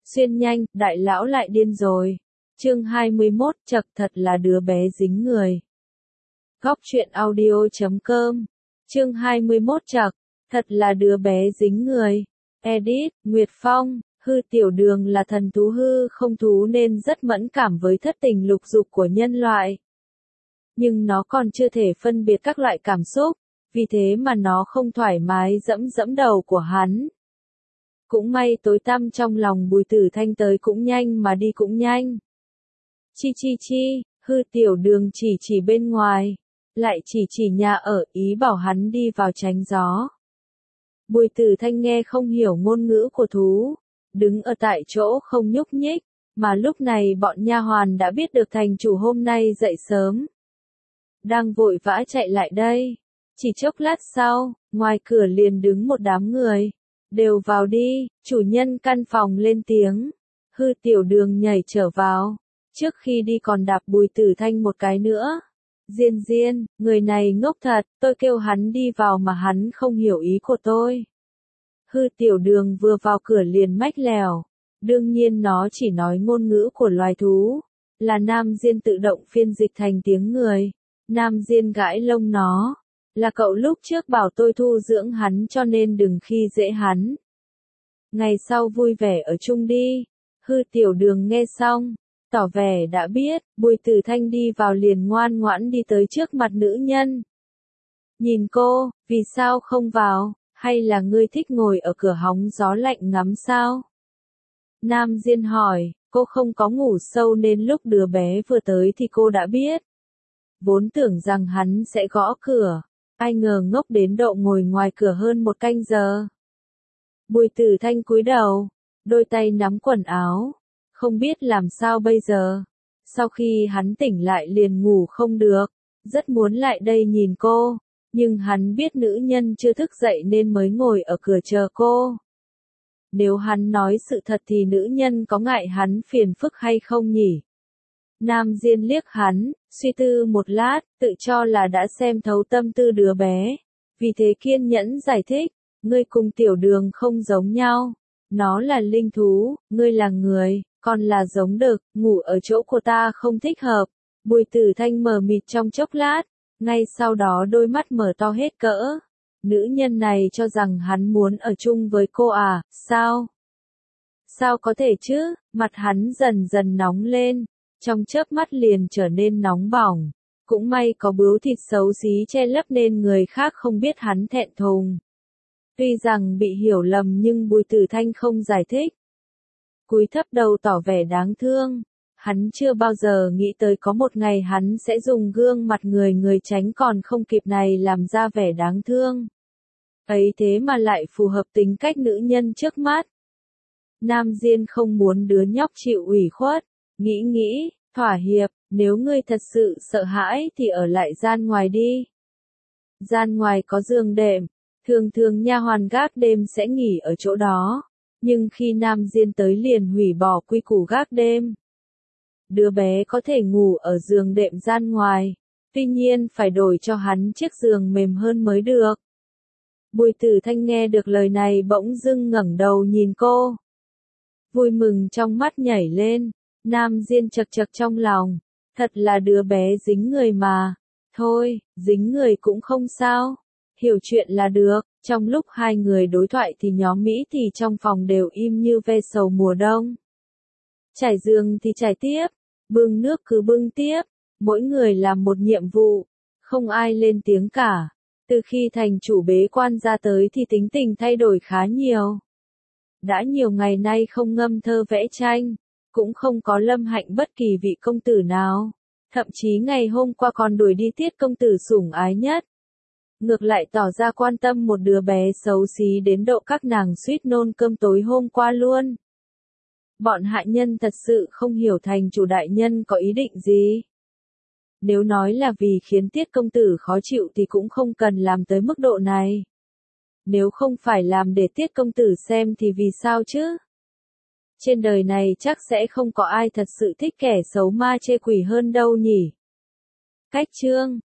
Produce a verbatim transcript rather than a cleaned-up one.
Xuyên nhanh, đại lão lại điên rồi. Chương hai mươi mốt, chật thật là đứa bé dính người. Góc truyện audio chấm com. Chương hai mươi mốt chật, thật là đứa bé dính người. Edit, Nguyệt Phong, hư tiểu đường là thần thú hư không thú nên rất mẫn cảm với thất tình lục dục của nhân loại. Nhưng nó còn chưa thể phân biệt các loại cảm xúc, vì thế mà nó không thoải mái dẫm dẫm đầu của hắn. Cũng may tối tăm trong lòng Bùi Tử Thanh tới cũng nhanh mà đi cũng nhanh. Chi chi chi, hư tiểu đường chỉ chỉ bên ngoài, lại chỉ chỉ nhà ở, ý bảo hắn đi vào tránh gió. Bùi Tử Thanh nghe không hiểu ngôn ngữ của thú, đứng ở tại chỗ không nhúc nhích, mà lúc này bọn nha hoàn đã biết được thành chủ hôm nay dậy sớm. Đang vội vã chạy lại đây, chỉ chốc lát sau, ngoài cửa liền đứng một đám người. Đều vào đi, chủ nhân căn phòng lên tiếng. Hư tiểu đường nhảy trở vào, trước khi đi còn đạp Bùi Tử Thanh một cái nữa. Diên Diên, người này ngốc thật, tôi kêu hắn đi vào mà hắn không hiểu ý của tôi. Hư tiểu đường vừa vào cửa liền mách lèo, đương nhiên nó chỉ nói ngôn ngữ của loài thú, là Nam Diên tự động phiên dịch thành tiếng người. Nam Diên gãi lông nó. Là cậu lúc trước bảo tôi thu dưỡng hắn cho nên đừng khi dễ hắn. Ngày sau vui vẻ ở chung đi. Hư tiểu đường nghe xong, tỏ vẻ đã biết, Bùi Tử Thanh đi vào liền ngoan ngoãn đi tới trước mặt nữ nhân. Nhìn cô, vì sao không vào, hay là ngươi thích ngồi ở cửa hóng gió lạnh ngắm sao? Nam Diên hỏi, cô không có ngủ sâu nên lúc đứa bé vừa tới thì cô đã biết. Vốn tưởng rằng hắn sẽ gõ cửa. Ai ngờ ngốc đến độ ngồi ngoài cửa hơn một canh giờ. Bùi Tử Thanh cúi đầu, đôi tay nắm quần áo, không biết làm sao bây giờ. Sau khi hắn tỉnh lại liền ngủ không được, rất muốn lại đây nhìn cô, nhưng hắn biết nữ nhân chưa thức dậy nên mới ngồi ở cửa chờ cô. Nếu hắn nói sự thật thì nữ nhân có ngại hắn phiền phức hay không nhỉ? Nam Diên liếc hắn, suy tư một lát, tự cho là đã xem thấu tâm tư đứa bé. Vì thế kiên nhẫn giải thích, ngươi cùng tiểu đường không giống nhau. Nó là linh thú, ngươi là người, còn là giống đực, ngủ ở chỗ của ta không thích hợp. Bùi Tử Thanh mờ mịt trong chốc lát, ngay sau đó đôi mắt mở to hết cỡ. Nữ nhân này cho rằng hắn muốn ở chung với cô à, sao? Sao có thể chứ, mặt hắn dần dần nóng lên. Trong chớp mắt liền trở nên nóng bỏng, cũng may có bướu thịt xấu xí che lấp nên người khác không biết hắn thẹn thùng. Tuy rằng bị hiểu lầm nhưng Bùi Tử Thanh không giải thích. Cúi thấp đầu tỏ vẻ đáng thương, hắn chưa bao giờ nghĩ tới có một ngày hắn sẽ dùng gương mặt người người tránh còn không kịp này làm ra vẻ đáng thương. Ấy thế mà lại phù hợp tính cách nữ nhân trước mắt. Nam Diên không muốn đứa nhóc chịu ủy khuất. Nghĩ nghĩ, thỏa hiệp, nếu ngươi thật sự sợ hãi thì ở lại gian ngoài đi. Gian ngoài có giường đệm, thường thường nha hoàn gác đêm sẽ nghỉ ở chỗ đó, nhưng khi Nam Diên tới liền hủy bỏ quy củ gác đêm. Đứa bé có thể ngủ ở giường đệm gian ngoài, tuy nhiên phải đổi cho hắn chiếc giường mềm hơn mới được. Bùi Tử Thanh nghe được lời này bỗng dưng ngẩng đầu nhìn cô. Vui mừng trong mắt nhảy lên. Nam Diên chật chật trong lòng, thật là đứa bé dính người mà. Thôi, dính người cũng không sao, hiểu chuyện là được. Trong lúc hai người đối thoại thì nhóm Mỹ thì trong phòng đều im như ve sầu mùa đông. Trải giường thì trải tiếp, bưng nước cứ bưng tiếp, mỗi người làm một nhiệm vụ, không ai lên tiếng cả. Từ khi thành chủ bế quan ra tới thì tính tình thay đổi khá nhiều. Đã nhiều ngày nay không ngâm thơ vẽ tranh. Cũng không có lâm hạnh bất kỳ vị công tử nào. Thậm chí ngày hôm qua còn đuổi đi Tiết công tử sủng ái nhất. Ngược lại tỏ ra quan tâm một đứa bé xấu xí đến độ các nàng suýt nôn cơm tối hôm qua luôn. Bọn hạ nhân thật sự không hiểu thành chủ đại nhân có ý định gì. Nếu nói là vì khiến Tiết công tử khó chịu thì cũng không cần làm tới mức độ này. Nếu không phải làm để Tiết công tử xem thì vì sao chứ? Trên đời này chắc sẽ không có ai thật sự thích kẻ xấu ma chê quỷ hơn đâu nhỉ. Cách chương